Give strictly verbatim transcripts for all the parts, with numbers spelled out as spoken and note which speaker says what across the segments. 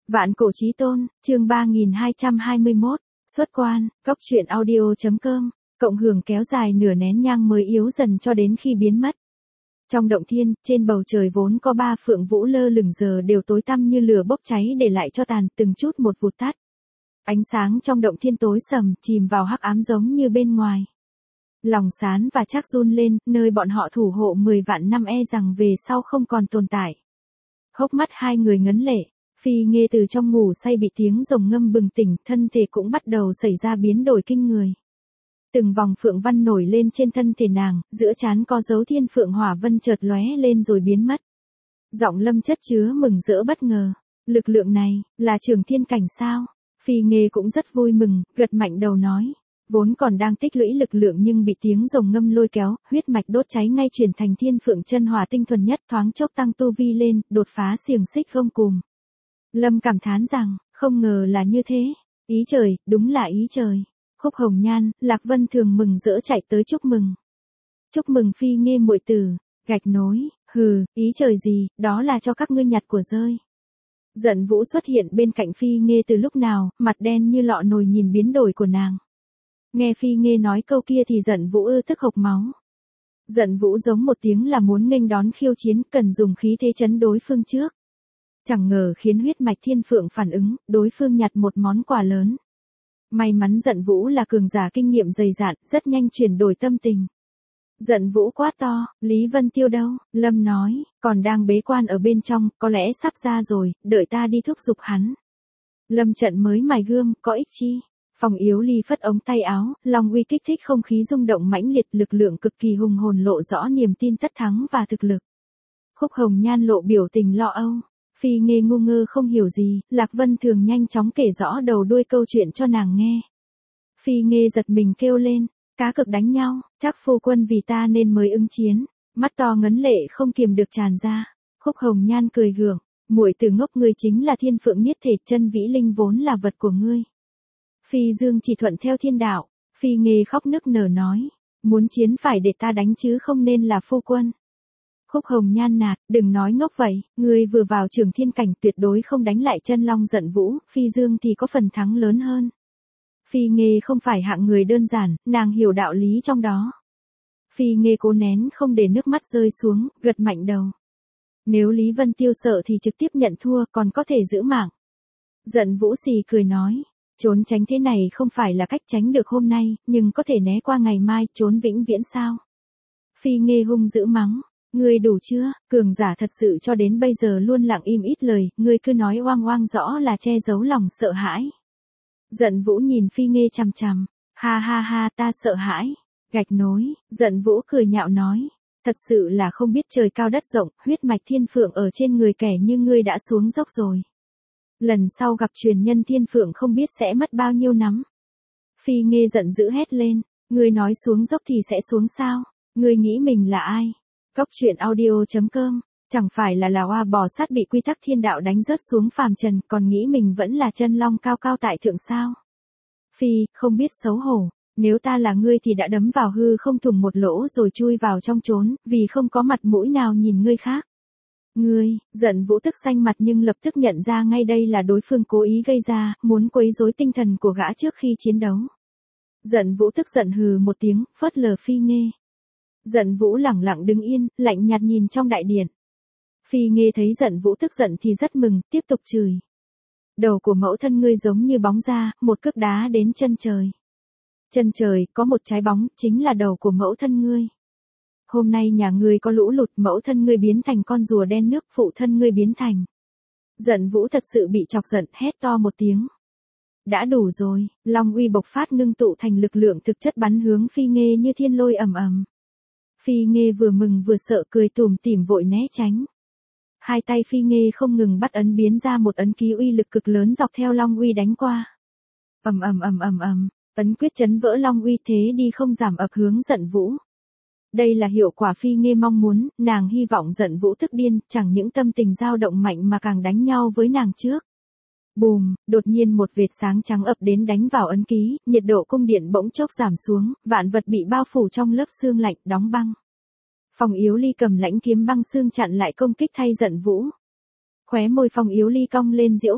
Speaker 1: Vạn cổ chí tôn, chương ba nghìn hai trăm hai mươi mốt, xuất quan, cốc truyện audio.com, cộng hưởng kéo dài nửa nén nhang mới yếu dần cho đến khi biến mất. Trong động thiên, trên bầu trời vốn có ba phượng vũ lơ lửng giờ đều tối tăm như lửa bốc cháy để lại cho tàn từng chút một vụt tắt. Ánh sáng trong động thiên tối sầm, chìm vào hắc ám giống như bên ngoài. Lòng Sán và Trác run lên, nơi bọn họ thủ hộ mười vạn năm e rằng về sau không còn tồn tại. Hốc mắt hai người ngấn lệ, Phi Nghê từ trong ngủ say bị tiếng rồng ngâm bừng tỉnh, thân thể cũng bắt đầu xảy ra biến đổi kinh người. Từng vòng phượng văn nổi lên trên thân thể nàng, giữa trán có dấu thiên phượng hỏa vân chợt lóe lên rồi biến mất. Giọng Lâm chất chứa mừng rỡ bất ngờ, lực lượng này, là Trường Thiên cảnh sao? Phi Nghê cũng rất vui mừng, gật mạnh đầu nói. Vốn còn đang tích lũy lực lượng nhưng bị tiếng rồng ngâm lôi kéo, huyết mạch đốt cháy ngay chuyển thành thiên phượng chân hỏa tinh thuần nhất, thoáng chốc tăng tu vi lên, đột phá xiềng xích không cùm. Lâm cảm thán rằng, không ngờ là như thế. Ý trời, đúng là ý trời. Khúc Hồng Nhan, Lạc Vân Thường mừng rỡ chạy tới chúc mừng. Chúc mừng Phi Nghê muội tử, gạch nối, hừ, ý trời gì, đó là cho các ngươi nhặt của rơi. Giận Vũ xuất hiện bên cạnh Phi Nghê từ lúc nào, mặt đen như lọ nồi nhìn biến đổi của nàng. Nghe Phi Nghê nói câu kia thì Giận Vũ ư tức hộc máu. Giận Vũ giống một tiếng là muốn nghênh đón khiêu chiến, cần dùng khí thế chấn đối phương trước. Chẳng ngờ khiến huyết mạch thiên phượng phản ứng, đối phương nhặt một món quà lớn. May mắn Giận Vũ là cường giả kinh nghiệm dày dạn, rất nhanh chuyển đổi tâm tình. Giận Vũ quát to, Lý Vân Tiêu đâu? Lâm nói, còn đang bế quan ở bên trong, có lẽ sắp ra rồi, đợi ta đi thúc giục hắn. Lâm trận mới mài gươm, có ích chi? Phong Yếu Ly phất ống tay áo, long uy kích thích không khí rung động mãnh liệt, lực lượng cực kỳ hùng hồn lộ rõ niềm tin tất thắng và thực lực. Khúc Hồng Nhan lộ biểu tình lo âu. Phi Nghê ngu ngơ không hiểu gì, Lạc Vân Thường nhanh chóng kể rõ đầu đuôi câu chuyện cho nàng nghe. Phi Nghê giật mình kêu lên, cá cực đánh nhau, chắc phu quân vì ta nên mới ứng chiến. Mắt to ngấn lệ không kiềm được tràn ra. Khúc Hồng Nhan cười gượng, muội tử ngốc, ngươi chính là thiên phượng niết thể, chân vĩ linh vốn là vật của ngươi. Phi Dương chỉ thuận theo thiên đạo. Phi Nghê khóc nức nở nói, muốn chiến phải để ta đánh chứ không nên là phu quân. Khúc Hồng Nhan nạt, đừng nói ngốc vậy, ngươi vừa vào Trường Thiên cảnh tuyệt đối không đánh lại chân long Giận Vũ, Phi Dương thì có phần thắng lớn hơn. Phi Nghê không phải hạng người đơn giản, nàng hiểu đạo lý trong đó. Phi Nghê cố nén không để nước mắt rơi xuống, gật mạnh đầu. Nếu Lý Vân Tiêu sợ thì trực tiếp nhận thua, còn có thể giữ mạng. Giận Vũ xì cười nói, trốn tránh thế này không phải là cách tránh được hôm nay, nhưng có thể né qua ngày mai, trốn vĩnh viễn sao? Phi Nghê hung dữ mắng. Ngươi đủ chưa, cường giả thật sự cho đến bây giờ luôn lặng im ít lời, ngươi cứ nói oang oang rõ là che giấu lòng sợ hãi. Giận Vũ nhìn Phi Nghê chằm chằm, ha ha ha ta sợ hãi, gạch nối, Giận Vũ cười nhạo nói, thật sự là không biết trời cao đất rộng, huyết mạch thiên phượng ở trên người kẻ như ngươi đã xuống dốc rồi. Lần sau gặp truyền nhân thiên phượng không biết sẽ mất bao nhiêu nắm. Phi Nghê giận dữ hét lên, ngươi nói xuống dốc thì sẽ xuống sao, ngươi nghĩ mình là ai? Cốc truyện audio.com, chẳng phải là là oa bò sát bị quy tắc thiên đạo đánh rớt xuống phàm trần, còn nghĩ mình vẫn là chân long cao cao tại thượng sao? Phi, không biết xấu hổ, nếu ta là ngươi thì đã đấm vào hư không thủng một lỗ rồi chui vào trong trốn, vì không có mặt mũi nào nhìn ngươi khác. Ngươi, Giận Vũ tức xanh mặt nhưng lập tức nhận ra ngay đây là đối phương cố ý gây ra, muốn quấy rối tinh thần của gã trước khi chiến đấu. Giận Vũ tức giận hừ một tiếng, phớt lờ Phi Nghê. Giận Vũ lẳng lặng đứng yên, lạnh nhạt nhìn trong đại điện. Phi Nghê thấy Giận Vũ tức giận thì rất mừng, tiếp tục chửi. Đầu của mẫu thân ngươi giống như bóng ra, một cước đá đến chân trời. Chân trời, có một trái bóng, chính là đầu của mẫu thân ngươi. Hôm nay nhà ngươi có lũ lụt, mẫu thân ngươi biến thành con rùa đen nước, phụ thân ngươi biến thành. Giận Vũ thật sự bị chọc giận, hét to một tiếng. Đã đủ rồi, long uy bộc phát ngưng tụ thành lực lượng thực chất bắn hướng Phi Nghê như thiên lôi ầm ầm. Phi Nghê vừa mừng vừa sợ cười tủm tỉm vội né tránh. Hai tay Phi Nghê không ngừng bắt ấn biến ra một ấn ký uy lực cực lớn dọc theo long uy đánh qua. Ầm ầm ầm ầm ầm, ấn quyết chấn vỡ long uy thế đi không giảm ập hướng Giận Vũ. Đây là hiệu quả Phi Nghê mong muốn, nàng hy vọng Giận Vũ tức điên, chẳng những tâm tình dao động mạnh mà càng đánh nhau với nàng trước. Bùm, đột nhiên một vệt sáng trắng ập đến đánh vào ấn ký, nhiệt độ cung điện bỗng chốc giảm xuống, vạn vật bị bao phủ trong lớp sương lạnh, đóng băng. Phong Yếu Ly cầm lãnh kiếm băng xương chặn lại công kích thay Giận Vũ. Khóe môi Phong Yếu Ly cong lên giễu cợt,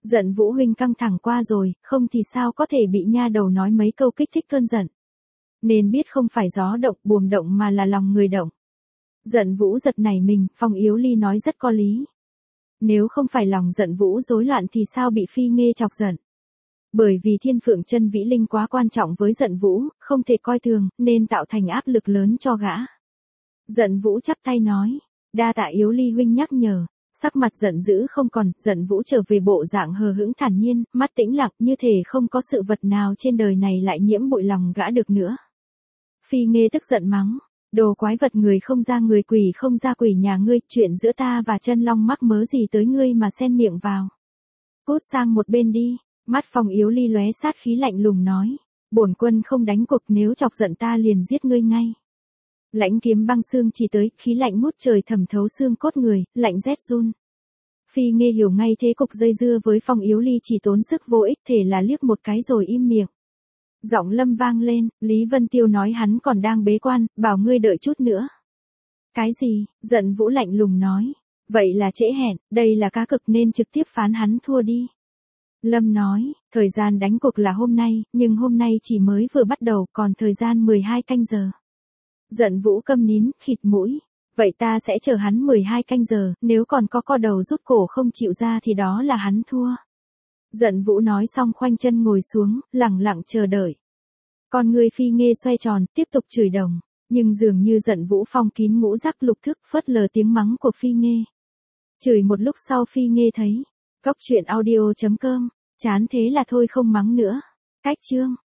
Speaker 1: Giận Vũ huynh căng thẳng qua rồi, không thì sao có thể bị nha đầu nói mấy câu kích thích cơn giận. Nên biết không phải gió động buồm động mà là lòng người động. Giận Vũ giật nảy mình, Phong Yếu Ly nói rất có lý. Nếu không phải lòng Giận Vũ rối loạn thì sao bị Phi Nghê chọc giận. Bởi vì Thiên Phượng Chân Vĩ Linh quá quan trọng với Giận Vũ, không thể coi thường, nên tạo thành áp lực lớn cho gã. Giận Vũ chắp tay nói, đa tạ Yếu Ly huynh nhắc nhở. Sắc mặt giận dữ không còn, Giận Vũ trở về bộ dạng hờ hững thản nhiên, mắt tĩnh lặng như thể không có sự vật nào trên đời này lại nhiễm bụi lòng gã được nữa. Phi Nghê tức giận mắng, đồ quái vật người không ra người quỷ không ra quỷ nhà ngươi, chuyện giữa ta và Chân Long mắc mớ gì tới ngươi mà xen miệng vào. Cút sang một bên đi, mắt Phong Yếu Ly lóe sát khí lạnh lùng nói, bổn quân không đánh cuộc, nếu chọc giận ta liền giết ngươi ngay. Lãnh kiếm băng xương chỉ tới, khí lạnh ngút trời thẩm thấu xương cốt người, lạnh rét run. Phi Nghê hiểu ngay thế cục dây dưa với Phong Yếu Ly chỉ tốn sức vô ích, thể là liếc một cái rồi im miệng. Giọng Lâm vang lên, Lý Vân Tiêu nói hắn còn đang bế quan, bảo ngươi đợi chút nữa. Cái gì? Giận Vũ lạnh lùng nói. Vậy là trễ hẹn, đây là cá cực nên trực tiếp phán hắn thua đi. Lâm nói, thời gian đánh cuộc là hôm nay, nhưng hôm nay chỉ mới vừa bắt đầu, còn thời gian mười hai canh giờ. Giận Vũ câm nín, khịt mũi. Vậy ta sẽ chờ hắn mười hai canh giờ, nếu còn có co đầu rút cổ không chịu ra thì đó là hắn thua. Giận Vũ nói xong khoanh chân ngồi xuống, lẳng lặng chờ đợi. Con người Phi Nghê xoay tròn, tiếp tục chửi đồng, nhưng dường như Giận Vũ phong kín ngũ giác lục thức, phớt lờ tiếng mắng của Phi Nghê. Chửi một lúc sau Phi Nghê thấy, cóc truyện audio chấm com, chán thế là thôi không mắng nữa. Cách chương